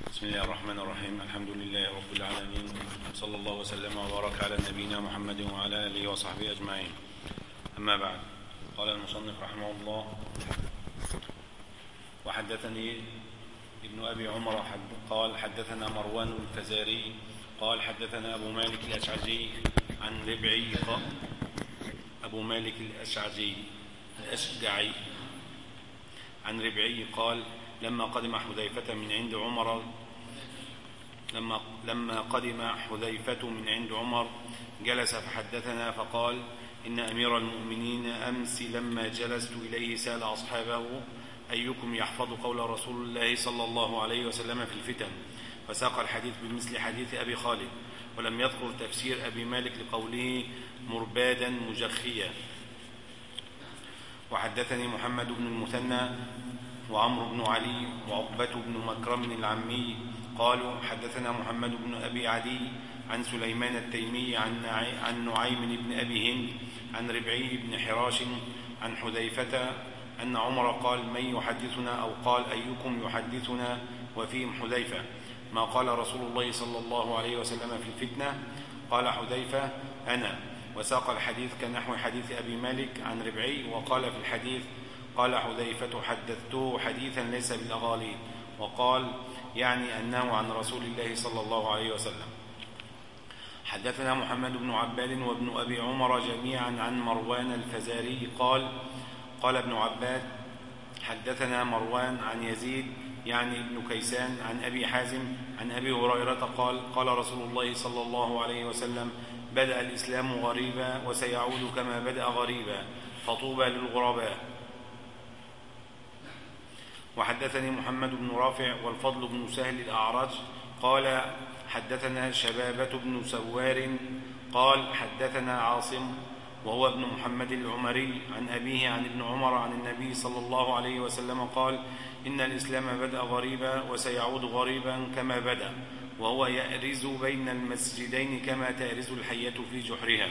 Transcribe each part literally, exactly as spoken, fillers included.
بسم الله الرحمن الرحيم. الحمد لله رب العالمين، صلى الله وسلم وبارك على نبينا محمد وعلى آله وصحبه أجمعين. أما بعد، قال المصنف رحمه الله: وحدثني ابن أبي عمر قال حدثنا مروان الفزاري قال حدثنا أبو مالك الأشعري عن ربعي أبو مالك الأشعري الأشجعي عن ربعي قال: لما قدم حذيفة من عند عمر لما لما قدم حذيفة من عند عمر جلس فحدثنا فقال: إن أمير المؤمنين أمس لما جلست إليه سأل أصحابه: أيكم يحفظ قول رسول الله صلى الله عليه وسلم في الفتن؟ فساق الحديث بمثل حديث أبي خالد، ولم يذكر تفسير أبي مالك لقوله مربادا مجخيا. وحدثني محمد بن المثنى وعمرو بن علي وعقبة بن مكرم العمي قالوا حدثنا محمد بن أبي عدي عن سليمان التيمي عن نعيم بن أبي هند عن ربعي بن حراش عن حذيفة أن عمر قال: من يحدثنا؟ أو قال: أيكم يحدثنا؟ وفيهم حذيفة: ما قال رسول الله صلى الله عليه وسلم في الفتنة؟ قال حذيفة: أنا. وساق الحديث كنحو حديث أبي مالك عن ربعي. وقال في الحديث: قال حذيفة: حدثته حديثا ليس بالأغاليط. وقال يعني أنه عن رسول الله صلى الله عليه وسلم. حدثنا محمد بن عباد وابن أبي عمر جميعا عن مروان الفزاري قال: قال ابن عباد: حدثنا مروان عن يزيد يعني ابن كيسان عن أبي حازم عن أبي هريرة قال: قال رسول الله صلى الله عليه وسلم: بدأ الإسلام غريبا وسيعود كما بدأ غريبا، فطوبى للغرباء. وحدثني محمد بن رافع والفضل بن سهل الأعرج قال حدثنا شبابة بن سوار قال حدثنا عاصم وهو ابن محمد العمري عن أبيه عن ابن عمر عن النبي صلى الله عليه وسلم قال: إن الإسلام بدأ غريبا وسيعود غريبا كما بدأ، وهو يأرز بين المسجدين كما تأرز الحية في جحرها.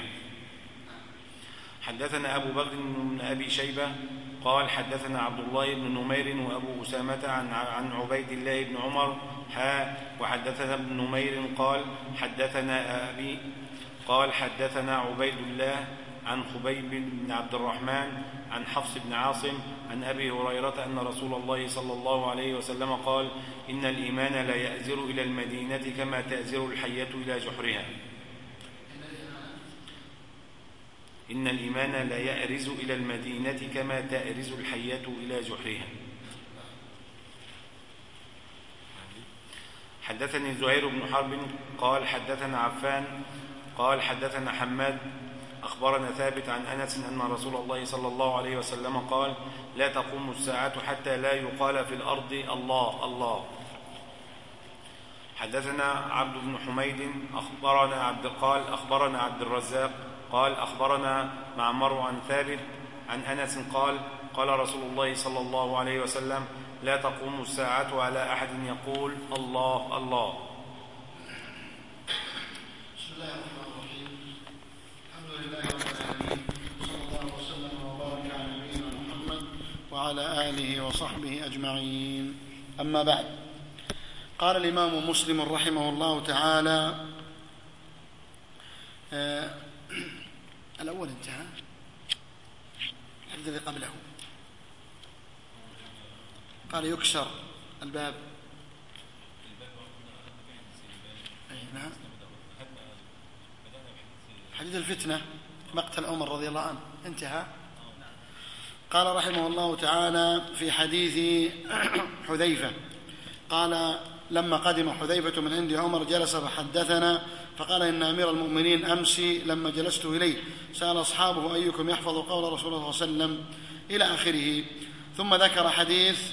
حدثنا أبو بكر بن أبي شيبة قال حدثنا عبد الله بن نمير وأبو أسامة عن عن عبيد الله بن عمر ها وحدثنا ابن نمير قال حدثنا أبي قال حدثنا عبيد الله عن خبيب بن عبد الرحمن عن حفص بن عاصم عن أبي هريرة أن رسول الله صلى الله عليه وسلم قال: إن الإيمان لا يأزر إلى المدينة كما تأزر الحية إلى جحرها. إن الإيمان لا يأرز إلى المدينة كما تأرز الحية إلى جحرها. حدثني زهير بن حرب قال حدثنا عفان قال حدثنا حماد أخبرنا ثابت عن أنس أن رسول الله صلى الله عليه وسلم قال: لا تقوم الساعة حتى لا يقال في الأرض الله الله. حدثنا عبد بن حميد أخبرنا عبد قال أخبرنا عبد الرزاق قال أخبرنا معمر عن ثابت عن أنس قال: قال رسول الله صلى الله عليه وسلم: لا تقوم الساعة على أحد يقول الله الله. بسم الله الرحمن الرحيم. الحمد لله رب العالمين، صلى الله وسلم وبارك على نبينا محمد وعلى آله وصحبه أجمعين. أما بعد، قال الإمام مسلم رحمه الله تعالى: آه الأول انتهى، الذي قبله قال يكسر الباب. أي نعم، حديث الفتنة مقتل عمر رضي الله عنه انتهى. قال رحمه الله تعالى في حديث حذيفة قال: لما قدم حذيفة من عند عمر جلس فحدثنا فقال: إن أمير المؤمنين أمس لما جلست إليه سأل أصحابه: أيكم يحفظ قول رسول الله صلى الله عليه وسلم إلى آخره. ثم ذكر حديث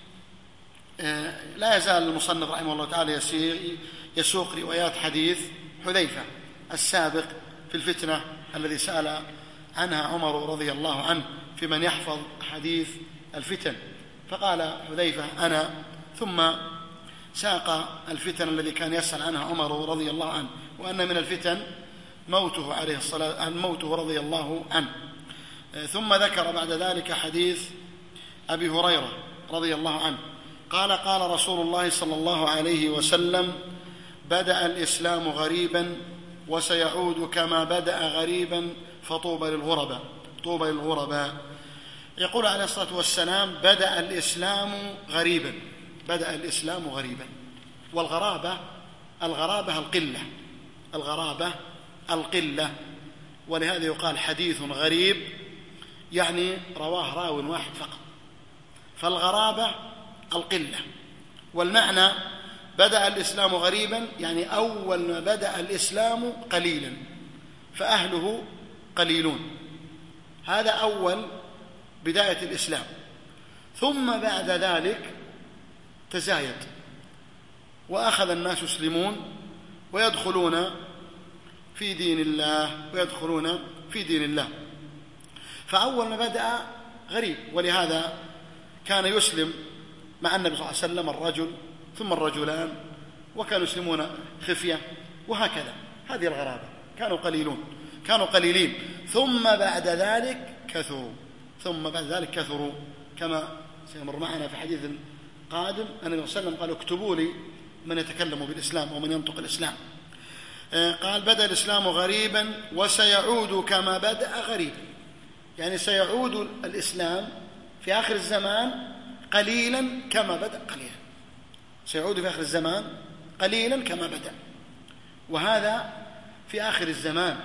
لا يزال المصنف رحمه الله تعالى يسوق روايات حديث حذيفة السابق في الفتنة الذي سأل عنها عمر رضي الله عنه في من يحفظ حديث الفتن، فقال حذيفة: أنا. ثم ساق الفتن الذي كان يسأل عنها عمر رضي الله عنه، وأن من الفتن موته عليه الصلاة موته رضي الله عنه. ثم ذكر بعد ذلك حديث أبي هريرة رضي الله عنه قال قال رسول الله صلى الله عليه وسلم: بدأ الإسلام غريبا وسيعود كما بدأ غريبا فطوبى للغرباء. طوبى للغرباء. يقول عليه الصلاة والسلام: بدأ الإسلام غريبا. بدأ الإسلام غريبا. والغرابة الغرابة القلة الغرابة القلة ولهذا يقال حديث غريب، يعني رواه راو واحد فقط. فالغرابة القلة. والمعنى بدأ الإسلام غريبا يعني أول ما بدأ الإسلام قليلا فأهله قليلون. هذا أول بداية الإسلام. ثم بعد ذلك تزايد وأخذ الناس يسلمون ويدخلون في دين الله ويدخلون في دين الله. فأول ما بدأ غريب، ولهذا كان يسلم مع النبي صلى الله عليه وسلم الرجل ثم الرجلان، وكانوا يسلمون خفية، وهكذا. هذه الغرابة. كانوا قليلون كانوا قليلين ثم بعد ذلك كثروا ثم بعد ذلك كثروا كما سيمر معنا في حديث قادم أن النبي صلى الله عليه وسلم قال: اكتبوا لي من يتكلم بالإسلام ومن ينطق الإسلام. قال: بدأ الإسلام غريبا وسيعود كما بدأ غريبا، يعني سيعود الإسلام في آخر الزمان قليلا كما بدأ قليلا. سيعود في آخر الزمان قليلا كما بدأ. وهذا في آخر الزمان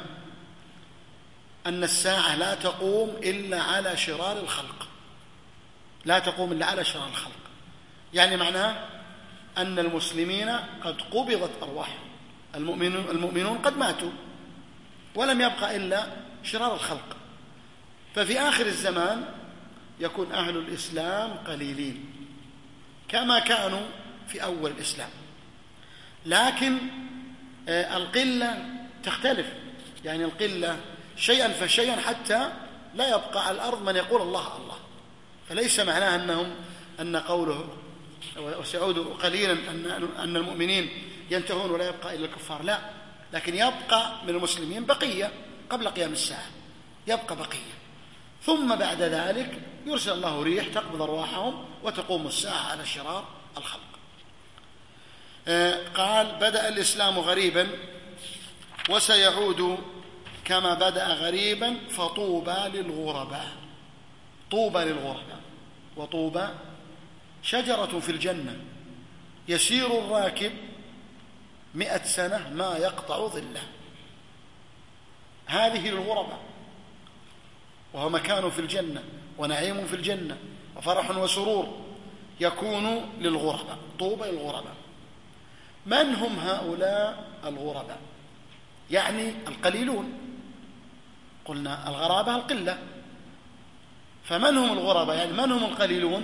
أن الساعة لا تقوم إلا على شرار الخلق لا تقوم إلا على شرار الخلق يعني معناه أن المسلمين قد قبضت أرواحهم، المؤمنون, المؤمنون قد ماتوا ولم يبقى إلا شرار الخلق. ففي آخر الزمان يكون أهل الإسلام قليلين كما كانوا في أول الإسلام، لكن القلة تختلف، يعني القلة شيئا فشيئا حتى لا يبقى على الأرض من يقول الله الله. فليس معناه أنهم أن قوله وسيعود قليلا أن, أن المؤمنين ينتهون ولا يبقى إلا الكفار، لا، لكن يبقى من المسلمين بقية قبل قيام الساعة، يبقى بقية. ثم بعد ذلك يرسل الله ريح تقبض أرواحهم وتقوم الساعة على شرار الخلق. قال: بدأ الإسلام غريبا وسيعود كما بدأ غريبا فطوبى للغرباء. طوبى للغرباء. وطوبى شجرة في الجنة يسير الراكب مئة سنة ما يقطع ظله. هذه للغرباء، وهو مكان في الجنة ونعيم في الجنة وفرح وسرور يكون للغرباء. طوبى للغرباء. من هم هؤلاء الغرباء؟ يعني القليلون. قلنا الغرابة القلة، فمن هم الغرباء؟ يعني من هم القليلون؟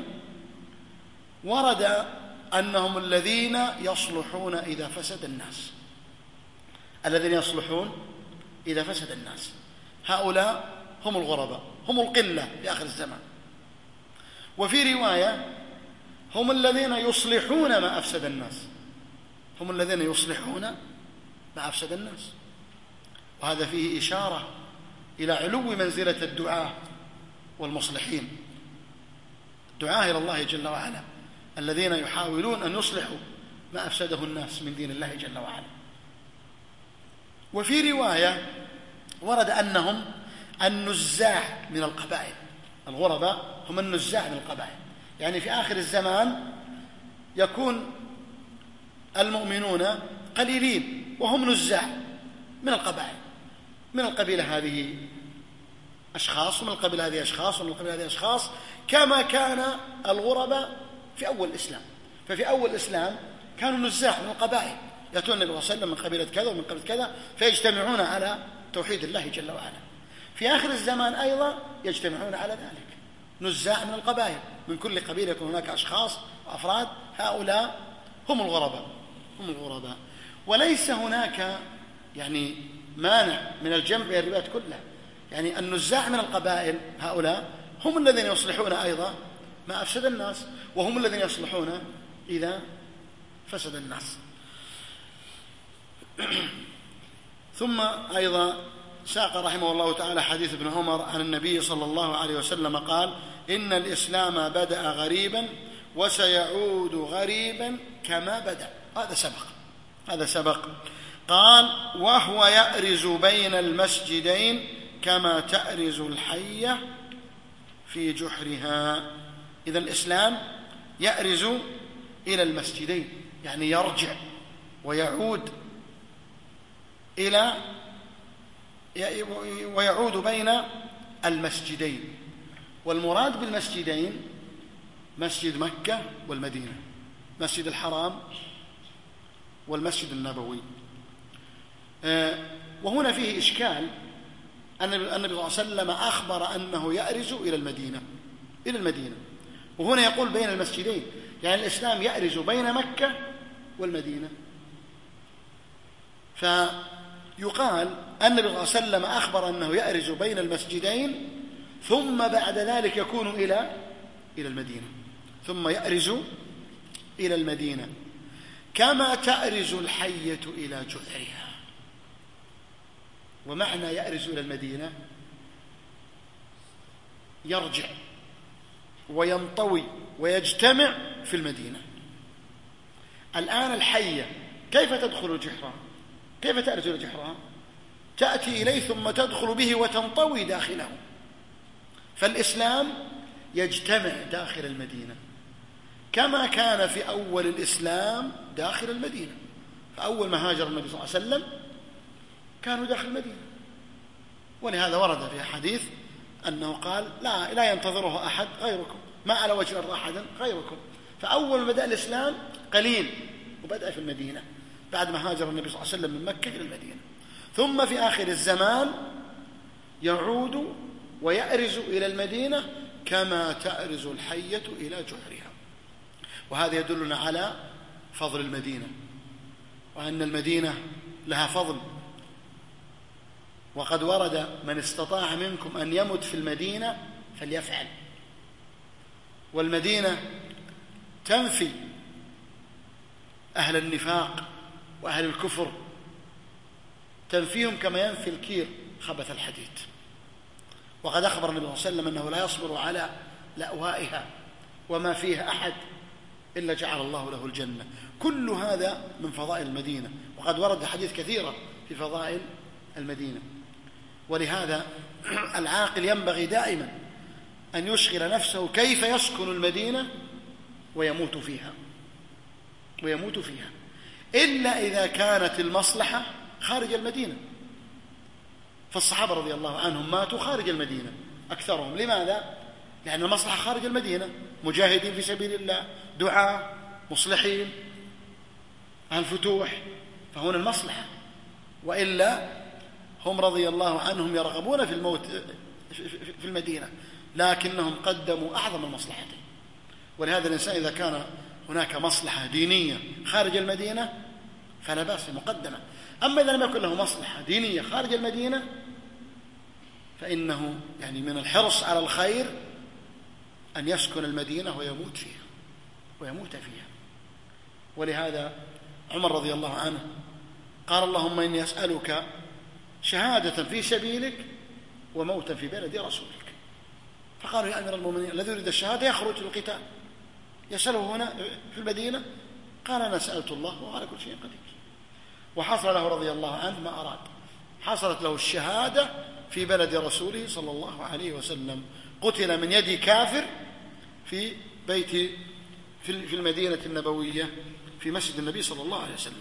ورد أنهم الذين يصلحون إذا فسد الناس. الذين يصلحون إذا فسد الناس، هؤلاء هم الغرباء، هم القلة في آخر الزمان. وفي رواية: هم الذين يصلحون ما أفسد الناس. هم الذين يصلحون ما أفسد الناس. وهذا فيه إشارة إلى علو منزلة الدعاة والمصلحين، دعاة إلى الله جل وعلا، الذين يحاولون أن يصلحوا ما أفسده الناس من دين الله جل وعلا. وفي رواية ورد أنهم النزاع من القبائل. الغرباء هم النزاع من القبائل، يعني في آخر الزمان يكون المؤمنون قليلين وهم نزاع من القبائل، من القبيلة هذه أشخاص ومن القبيلة هذه أشخاص ومن القبيلة هذه أشخاص، كما كان الغرباء في أول الإسلام. ففي أول الإسلام كانوا نزاع من القبائل، يأتون النبي صلى الله عليه وسلم من قبيلة كذا ومن قبيلة كذا فيجتمعون على توحيد الله جل وعلا. في آخر الزمان أيضا يجتمعون على ذلك، نزاع من القبائل، من كل قبيلة يكون هناك أشخاص وأفراد، هؤلاء هم الغرباء هم الغرباء. وليس هناك يعني مانع من الجمع بين الروايات كلها، يعني النزاع من القبائل هؤلاء هم الذين يصلحون أيضا ما أفسد الناس، وهم الذين يصلحون إذا فسد الناس. ثم أيضا ساق رحمه الله تعالى حديث ابن عمر عن النبي صلى الله عليه وسلم قال: إن الإسلام بدأ غريبا وسيعود غريبا كما بدأ. هذا سبق هذا سبق قال وهو يأرز بين المسجدين كما تأرز الحية في جحرها. إذا الإسلام يأرز إلى المسجدين، يعني يرجع ويعود إلى ويعود بين المسجدين. والمراد بالمسجدين مسجد مكة والمدينة، مسجد الحرام والمسجد النبوي. وهنا فيه إشكال أن النبي صلى الله عليه وسلم أخبر أنه يأرز إلى المدينة إلى المدينة وهنا يقول بين المسجدين، يعني الإسلام يأرز بين مكة والمدينة. فيقال أن النبي صلى الله عليه وسلم أخبر أنه يأرز بين المسجدين ثم بعد ذلك يكون إلى إلى المدينة، ثم يأرز إلى المدينة كما تأرز الحية إلى جحرها. ومعنى يأرز إلى المدينة يرجع وينطوي ويجتمع في المدينة. الآن الحية كيف تدخل جحرها؟ كيف تأرز إلى جحرها؟ تأتي إليه ثم تدخل به وتنطوي داخله. فالإسلام يجتمع داخل المدينة كما كان في أول الإسلام داخل المدينة. فأول ما هاجر النبي صلى الله عليه وسلم كانوا داخل المدينة، ولهذا ورد في حديث أنه قال لا, لا ينتظره أحد غيركم، ما على وجه الأرض أحدا غيركم. فأول ما بدأ الإسلام قليل وبدأ في المدينة بعد ما هاجر النبي صلى الله عليه وسلم من مكة إلى المدينة، ثم في آخر الزمان يعود ويأرز إلى المدينة كما تأرز الحية إلى جحرها. وهذا يدلنا على فضل المدينة وأن المدينة لها فضل. وقد ورد من استطاع منكم أن يمت في المدينة فليفعل. والمدينة تنفي أهل النفاق وأهل الكفر، تنفيهم كما ينفي الكير خبث الحديد. وقد أخبر النبي صلى الله عليه وسلم أنه لا يصبر على لأوائها وما فيها أحد إلا جعل الله له الجنة. كل هذا من فضائل المدينة، وقد ورد حديث كثيرة في فضائل المدينة. ولهذا العاقل ينبغي دائما أن يشغل نفسه كيف يسكن المدينة ويموت فيها ويموت فيها إلا إذا كانت المصلحة خارج المدينة. فالصحابة رضي الله عنهم ماتوا خارج المدينة أكثرهم. لماذا؟ لأن المصلحة خارج المدينة، مجاهدين في سبيل الله، دعاء، مصلحين، عن فتوح، فهنا المصلحة. وإلا هم رضي الله عنهم يرغبون في الموت في المدينة، لكنهم قدموا أعظم المصلحتين. ولهذا الإنسان إذا كان هناك مصلحة دينية خارج المدينة فلا بأس مقدمة. أما إذا لم يكن له مصلحة دينية خارج المدينة فإنه يعني من الحرص على الخير أن يسكن المدينة ويموت فيها ويموت فيها. ولهذا عمر رضي الله عنه قال اللهم إني أسألك شهادة في سبيلك وموتا في بلد رسولك. فقالوا يا أمير المؤمنين الذي يريد الشهادة يخرج للقتال، يسأله هنا في المدينة؟ قال أنا سألت الله وهو على كل شيء قدير. وحصل له رضي الله عنه ما أراد، حصلت له الشهادة في بلد رسوله صلى الله عليه وسلم، قتل من يد كافر في بيت في المدينة النبوية في مسجد النبي صلى الله عليه وسلم.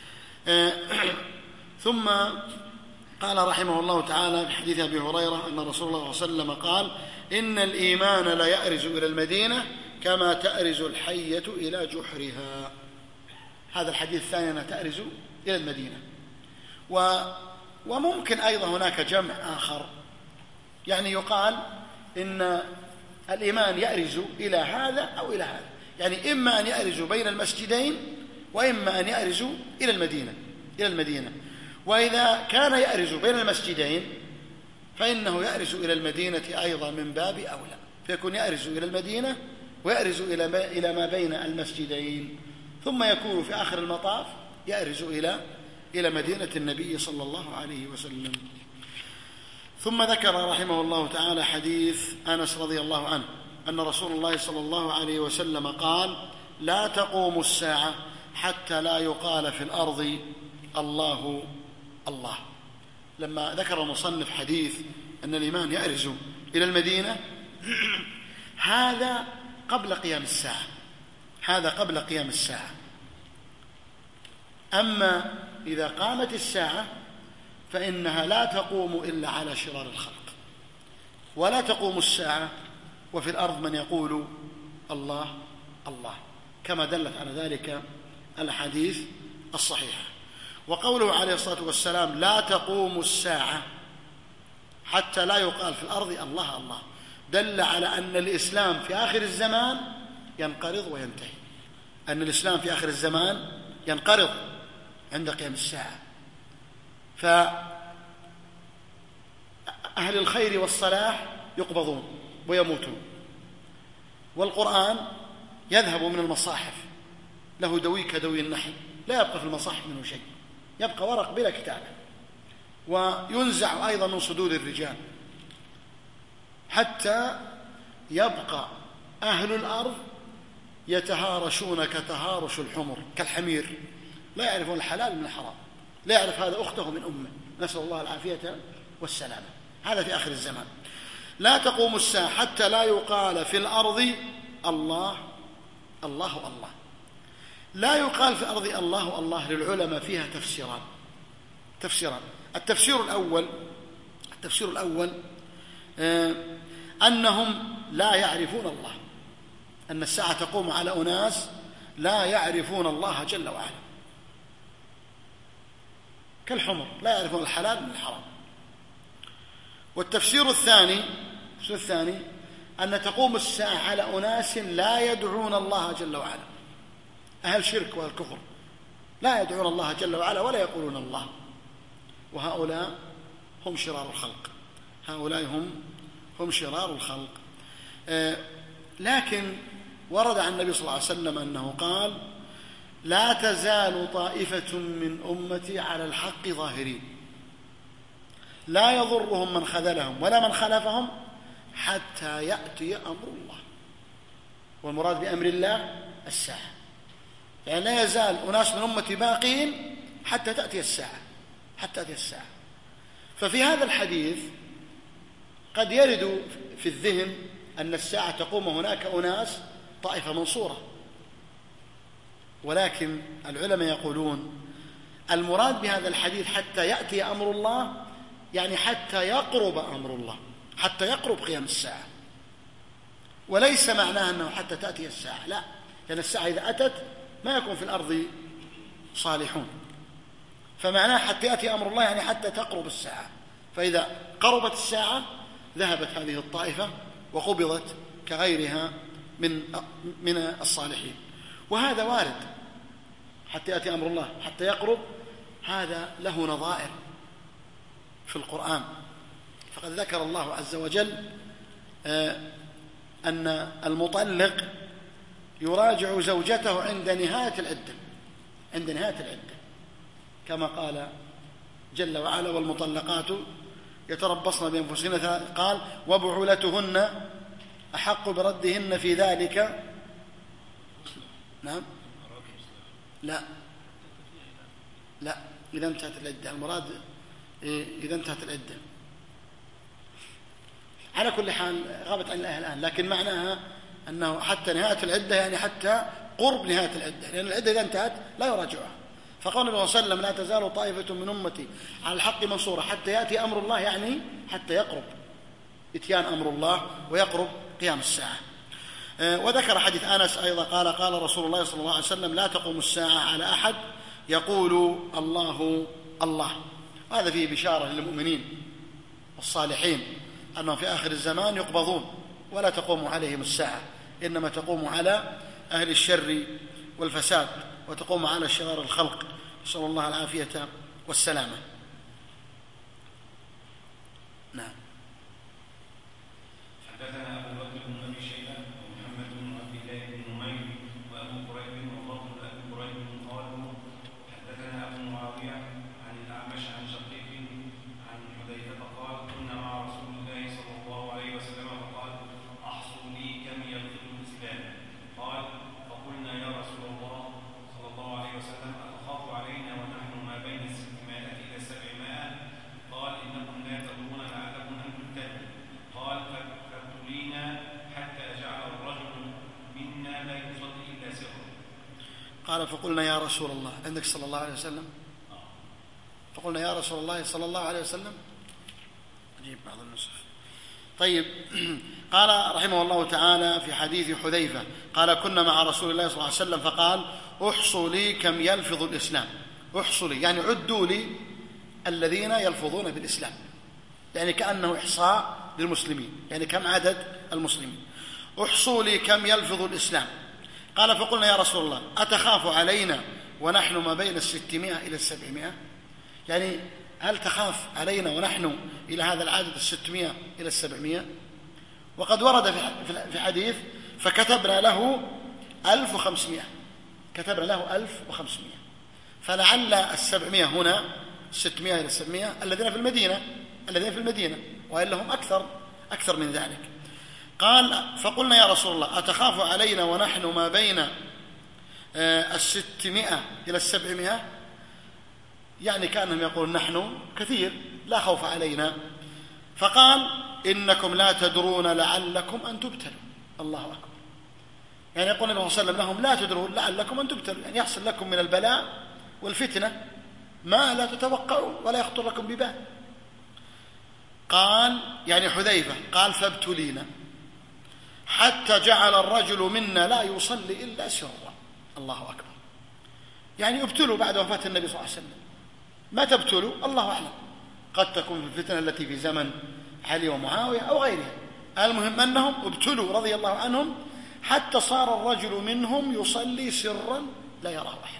ثم قال رحمه الله تعالى في حديث أبي هريرة أن رسول الله صلى الله عليه وسلم قال إن الإيمان لا يأرز إلى المدينة كما تأرز الحية إلى جحرها. هذا الحديث الثاني أنها تأرز إلى المدينة. و وممكن أيضا هناك جمع آخر، يعني يقال إن الإيمان يأرز إلى هذا أو إلى هذا، يعني إما أن يأرز بين المسجدين وإما أن يأرز إلى المدينة إلى المدينة وإذا كان يأرز بين المسجدين فإنه يأرز إلى المدينة أيضا من باب أولى، فيكون يأرز إلى المدينة ويأرز إلى ما بين المسجدين، ثم يكون في آخر المطاف يأرز إلى إلى مدينة النبي صلى الله عليه وسلم. ثم ذكر رحمه الله تعالى حديث أنس رضي الله عنه أن رسول الله صلى الله عليه وسلم قال: لا تقوم الساعة حتى لا يقال في الأرض الله الله. لما ذكر المصنف حديث أن الإيمان يأرز إلى المدينة، هذا قبل قيام الساعة، هذا قبل قيام الساعة. أما إذا قامت الساعة فإنها لا تقوم إلا على شرار الخلق، ولا تقوم الساعة وفي الأرض من يقول الله الله، كما دلت على ذلك الحديث الصحيح. وقوله عليه الصلاة والسلام: لا تقوم الساعة حتى لا يقال في الأرض الله الله، دل على أن الإسلام في آخر الزمان ينقرض وينتهي، أن الإسلام في آخر الزمان ينقرض عند قيام الساعة. فأهل الخير والصلاح يقبضون ويموتون، والقرآن يذهب من المصاحف، له دوي كدوي النحل، لا يبقى في المصاحف منه شيء، يبقى ورق بلا كتابة. وينزع أيضا من صدور الرجال حتى يبقى أهل الأرض يتهارشون كتهارش الحمر، كالحمير، لا يعرفون الحلال من الحرام، لا يعرف هذا أخته من أمه، نسأل الله العافية والسلامة. هذا في آخر الزمان. لا تقوم الساعة حتى لا يقال في الأرض الله الله الله. لا يقال في الأرض الله الله للعلماء فيها تفسيران تفسيران التفسير الأول التفسير الأول آه أنهم لا يعرفون الله، أن الساعة تقوم على أناس لا يعرفون الله جل وعلا، كالحمر لا يعرفون الحلال من الحرام. والتفسير الثاني التفسير الثاني أن تقوم الساعة على أناس لا يدعون الله جل وعلا، أهل شرك والكفر، لا يدعون الله جل وعلا ولا يقولون الله، وهؤلاء هم شرار الخلق، هؤلاء هم هم شرار الخلق. آه لكن ورد عن النبي صلى الله عليه وسلم أنه قال: لا تزال طائفة من أمتي على الحق ظاهرين، لا يضرهم من خذلهم ولا من خلفهم حتى يأتي أمر الله. والمراد بأمر الله الساعة، يعني لا يزال أناس من أمتي باقين حتى تأتي الساعة، حتى تأتي الساعة. ففي هذا الحديث قد يرد في الذهن أن الساعة تقوم هناك أناس طائفة منصورة، ولكن العلماء يقولون المراد بهذا الحديث حتى يأتي أمر الله، يعني حتى يقرب أمر الله، حتى يقرب قيام الساعة، وليس معناه أنه حتى تأتي الساعة، لا، لأن الساعة إذا أتت ما يكون في الأرض صالحون، فمعناه حتى يأتي أمر الله يعني حتى تقرب الساعة. فإذا قربت الساعة ذهبت هذه الطائفة وقبضت كغيرها من من الصالحين. وهذا وارد، حتى يأتي أمر الله حتى يقرب، هذا له نظائر في القرآن. فقد ذكر الله عز وجل أن المطلق يراجع زوجته عند نهاية العدة، عند نهاية العدة، كما قال جل وعلا: والمطلقات يتربصن بأنفسهن، قال: وبعولتهن أحق بردهن في ذلك. نعم، لا لا إذا انتهت العدة، المراد إذا انتهت العدة. على كل حال غابت عن الآية الآن، لكن معناها أنه حتى نهاية العدة يعني حتى قرب نهاية العدة، لأن العدة إذا انتهت لا يراجعها. فقال النبي صلى الله عليه وسلم: لا تزال طائفة من أمتي على الحق منصورة حتى يأتي أمر الله، يعني حتى يقرب إتيان أمر الله ويقرب قيام الساعة. وذكر حديث أنس أيضا قال: قال رسول الله صلى الله عليه وسلم: لا تقوم الساعة على أحد يقول الله الله. هذا فيه بشارة للمؤمنين والصالحين أنهم في آخر الزمان يقبضون ولا تقوم عليهم الساعة، إنما تقوم على أهل الشر والفساد، وتقوم على شرار الخلق، نسأل الله العافية والسلامة. نعم. حدثنا أبو بكر بن أبي شيبة ومحمد بن عبد الله بن نمير وأبو قريب وفضل أبي قريب قالوا: حدثنا أبو معاوية عن الأعمش عن شقيق عن حذيفة قال: كنا مع رسول الله صلى الله عليه وسلم فقال: أحصوا لي كما وسلم أتخاف علينا ونحن ما بين الستمائة إلى السبعمائة؟ قال إنكم لا تدرون لعلكم أن تبتلوا. قال فابتلينا حتى جعل الرجل منا لا يصلي إلا سرا. قال فقلنا يا رسول الله، عندك صلى الله عليه وسلم، فقلنا يا رسول الله صلى الله عليه وسلم. أجيب بعض النسخ. طيب. قال رحمه الله تعالى في حديث حذيفة قال كنا مع رسول الله صلى الله عليه وسلم فقال احصوا لي كم يلفظ الإسلام. احصوا لي يعني عدوا لي الذين يلفظون بالإسلام، يعني كأنه إحصاء للمسلمين، يعني كم عدد المسلمين. احصوا لي كم يلفظ الإسلام. قال فقلنا يا رسول الله أتخاف علينا ونحن ما بين الستمائة إلى السبعمائة؟ يعني هل تخاف علينا ونحن إلى هذا العدد الستمائة إلى السبعمائة؟ وقد ورد في حديث فكتبنا له ألف وخمسمائة، كتبنا له ألف وخمسمائة، فلعل السبعمائة هنا ستمائة إلى السبعمائة الذين في المدينة الذين في المدينة وإلا هم أكثر أكثر من ذلك. قال فقلنا يا رسول الله أتخاف علينا ونحن ما بين الستمائة إلى السبعمائة؟ يعني كأنهم يقولون نحن كثير لا خوف علينا. فقال إنكم لا تدرون لعلكم أن تبتلوا. الله أكبر. يعني يقول النبي صلى الله عليه وسلم لهم لا تدرون لعلكم أن تبتلوا، يعني يحصل لكم من البلاء والفتنة ما لا تتوقعوا ولا يخطر لكم ببال. قال يعني حذيفة قال فابتلينا حتى جعل الرجل منا لا يصلي إلا سرا. الله أكبر. يعني ابتلوا بعد وفاة النبي صلى الله عليه وسلم. ما تبتلوا الله أعلم، قد تكون في الفتنة التي في زمن علي ومعاوية أو غيرها. المهم أنهم ابتلوا رضي الله عنهم حتى صار الرجل منهم يصلي سرا لا يراه أحد.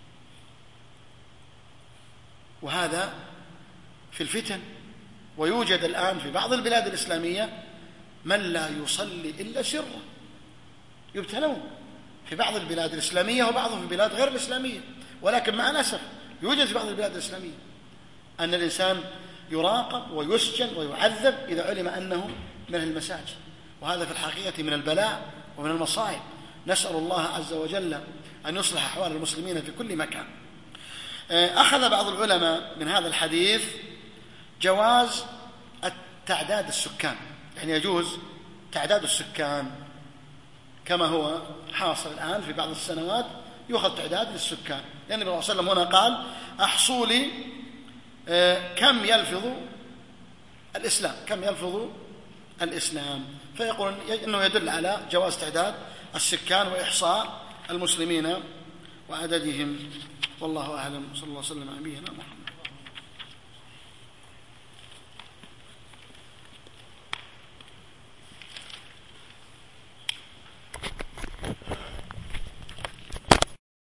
وهذا في الفتن. ويوجد الآن في بعض البلاد الإسلامية من لا يصلي إلا سرا، يبتلون في بعض البلاد الإسلامية وبعضهم في البلاد غير الإسلامية. ولكن مع الأسف يوجد في بعض البلاد الإسلامية أن الإنسان يراقب ويسجن ويعذب إذا علم أنه من المساجد، وهذا في الحقيقة من البلاء ومن المصائب. نسأل الله عز وجل أن يصلح أحوال المسلمين في كل مكان. أخذ بعض العلماء من هذا الحديث جواز تعداد السكان، يعني يجوز تعداد السكان كما هو حاصل الآن في بعض السنوات، يؤخذ تعداد للسكان. لأن النبي صلى الله عليه وسلم هنا قال أحصوا لي كم يلفظ الإسلام، كم يلفظ الإسلام، فيقول إنه يدل على جواز تعداد السكان وإحصاء المسلمين وعددهم. والله أعلم. صلى الله عليه وسلم على نبينا محمد.